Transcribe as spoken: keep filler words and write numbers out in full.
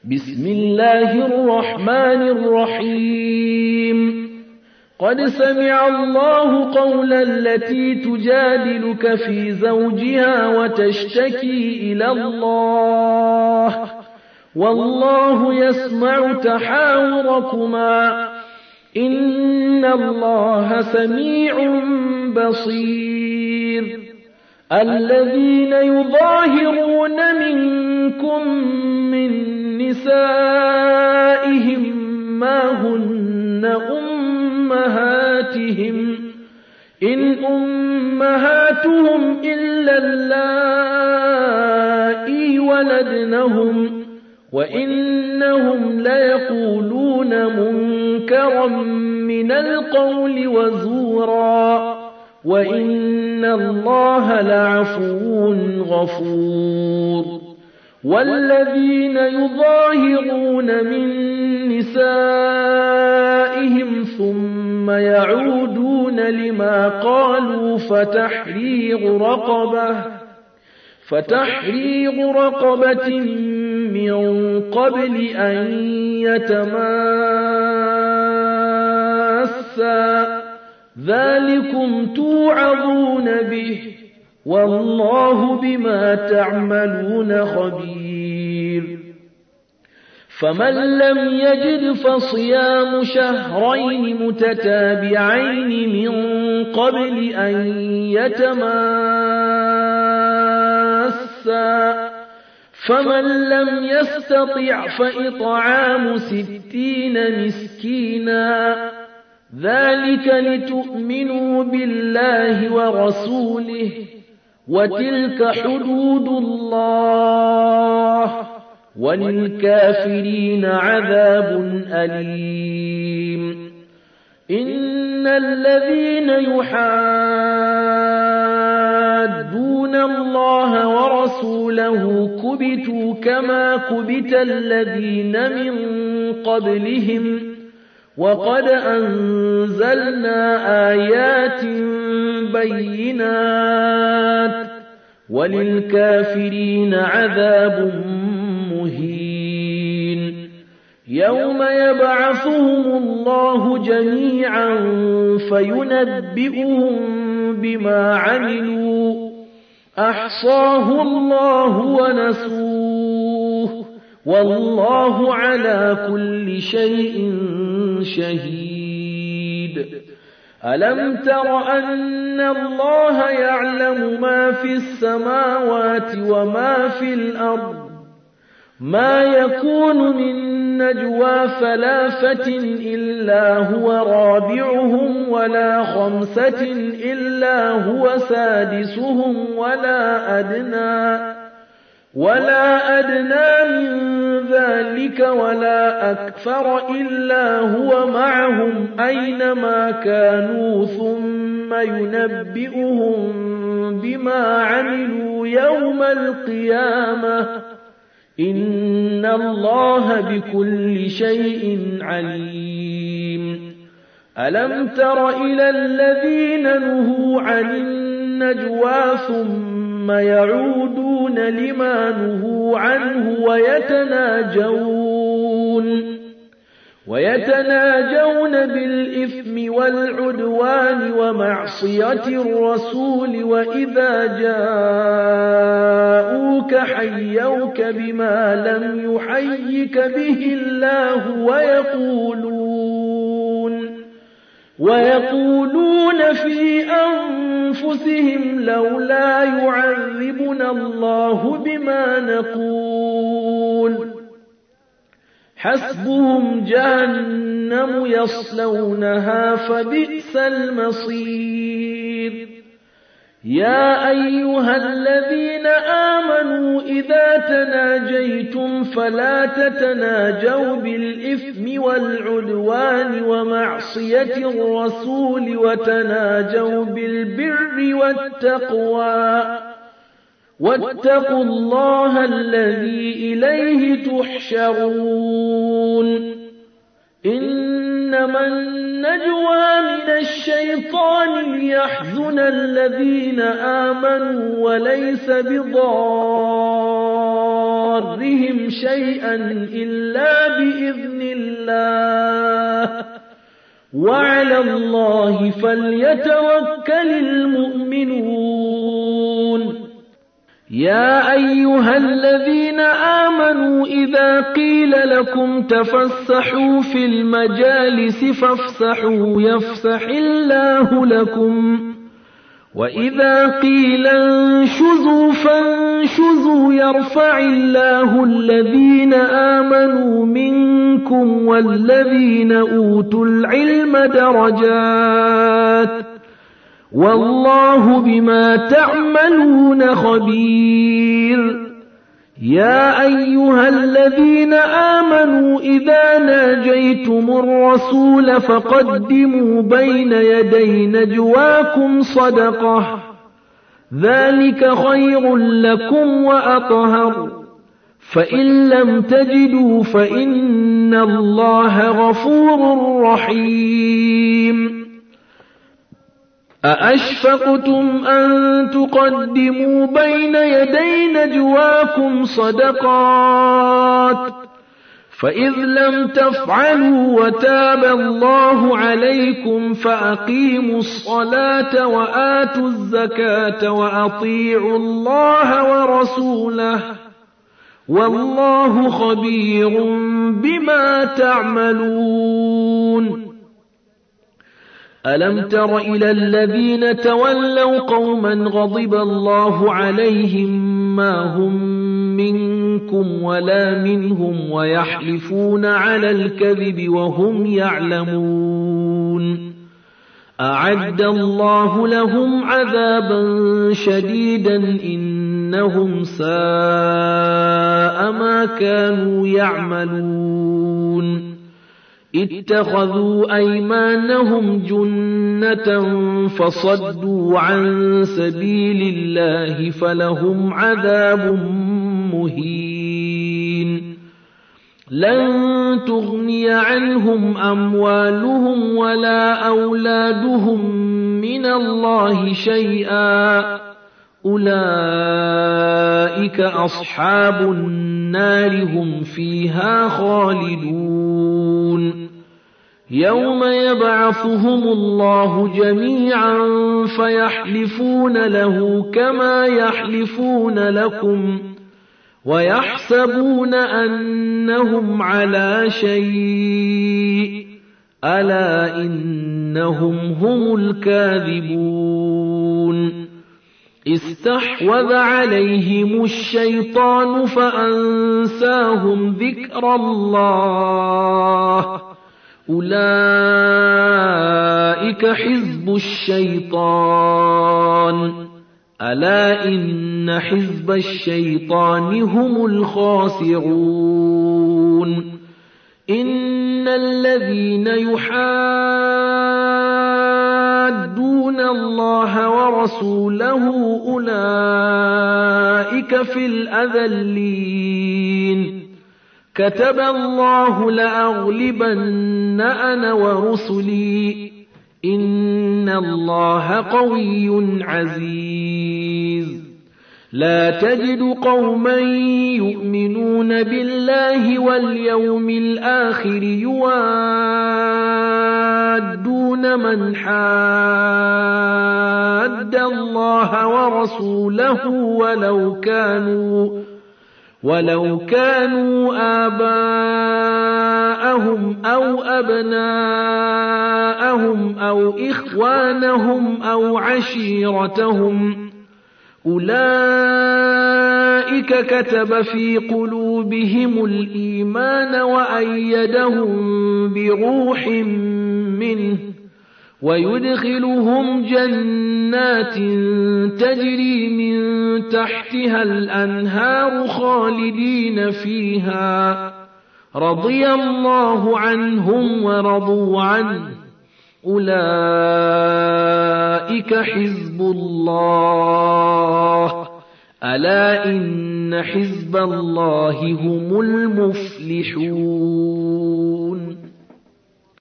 بسم الله الرحمن الرحيم قد سمع الله قول التي تجادلك في زوجها وتشتكي إلى الله والله يسمع تحاوركما إن الله سميع بصير الذين يظاهرون منكم من نسائهم ما هن أمهاتهم إن أمهاتهم إلا اللائي ولدنهم وإنهم ليقولون منكرا من القول وزورا وإن الله لعفو غفور والذين يظاهرون من نسائهم ثم يعودون لما قالوا فتحرير رقبة فتحرير رقبة من قبل أن يتماسا ذلكم توعظون به والله بما تعملون خبير فمن لم يجد فصيام شهرين متتابعين من قبل أن يتماسا فمن لم يستطع فإطعام ستين مسكينا ذلك لتؤمنوا بالله ورسوله وتلك حدود الله وللكافرين عذاب أليم إن الذين يحادون الله ورسوله كبتوا كما كبت الذين من قبلهم وقد أنزلنا آيات بينات وللكافرين عذاب مهين يوم يبعثهم الله جميعا فينبئهم بما عملوا أحصاه الله ونسوه والله على كل شيء شهيد ألم تر أن الله يعلم ما في السماوات وما في الأرض ما يكون من نجوى ثلاثة إلا هو رابعهم ولا خمسة إلا هو سادسهم ولا أدنى ولا أدنى من ذلك ولا أكثر إلا هو معهم أينما كانوا ثم ينبئهم بما عملوا يوم القيامة إن الله بكل شيء عليم ألم تر إلى الذين نهوا عن النجوى ثم يعودون لما نهوا عنه ويتناجون ويتناجون بالإثم والعدوان ومعصية الرسول وإذا جاءوك حيوك بما لم يحيك به الله ويقولون ويقولون في أنفسهم لولا يعذبنا الله بما نقول حسبهم جهنم يصلونها فبئس المصير يا أيها الذين آمنوا إذا تناجيتم فلا تتناجوا بالإثم والعدوان ومعصية الرسول وتناجوا بالبر والتقوى واتقوا الله الذي إليه تحشرون إنما النجوى من الشيطان ليحزن الذين آمنوا وليس بضار ضرهم شيئا إلا بإذن الله وعلى الله فليتوكل المؤمنون يا أيها الذين آمنوا إذا قيل لكم تفسحوا في المجالس فافسحوا يفسح الله لكم وإذا قيل انشزوا فانشزوا يرفع الله الذين آمنوا منكم والذين أوتوا العلم درجات والله بما تعملون خبير يا أيها الذين آمنوا إذا ناجيتم الرسول فقدموا بين يدي نجواكم صدقة ذلك خير لكم وأطهر فإن لم تجدوا فإن الله غفور رحيم أأشفقتم أن تقدموا بين يدي نجواكم صدقات فإذ لم تفعلوا وتاب الله عليكم فأقيموا الصلاة وآتوا الزكاة وأطيعوا الله ورسوله والله خبير بما تعملون ألم تر إلى الذين تولوا قوما غضب الله عليهم ما هم منكم ولا منهم ويحلفون على الكذب وهم يعلمون أعد الله لهم عذابا شديدا إنهم ساء ما كانوا يعملون اتخذوا أيمانهم جنة فصدوا عن سبيل الله فلهم عذاب مهين لن تغني عنهم أموالهم ولا أولادهم من الله شيئا أولئك أصحاب النار هم فيها خالدون يوم يبعثهم الله جميعا فيحلفون له كما يحلفون لكم ويحسبون أنهم على شيء ألا إنهم هم الكاذبون استحوذ عليهم الشيطان فأنساهم ذكر الله أولئك حزب الشيطان ألا إن حزب الشيطان هم الخاسرون إن الذين يحادون الله ورسوله أولئك في الأذلين كتب الله لأغلبن أنا ورسلي إن الله قوي عزيز لا تجد قوما يؤمنون بالله واليوم الآخر يوادون من حاد الله ورسوله ولو كانوا ولو كانوا آباءهم أو أبناءهم أو إخوانهم أو عشيرتهم أولئك كتب في قلوبهم الإيمان وأيدهم بروح منه ويدخلهم جنات تجري من تحتها الأنهار خالدين فيها رضي الله عنهم ورضوا عنه أولئك حزب الله ألا إن حزب الله هم المفلحون